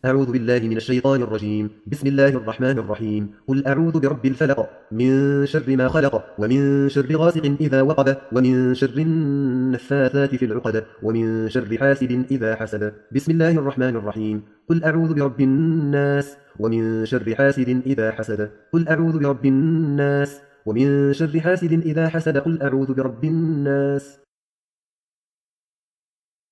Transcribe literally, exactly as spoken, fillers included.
أعوذ بالله من الشيطان الرجيم. بسم الله الرحمن الرحيم. قل أعوذ برب الفلق من شر ما خلق ومن شر غاسق إذا وقب ومن شر النفاثات في العقد ومن شر حاسد إذا حسد. بسم الله الرحمن الرحيم. قل أعوذ برب الناس ومن شر حاسد إذا حسد. قل أعوذ برب الناس ومن شر حاسد إذا حسد. قل أعوذ برب الناس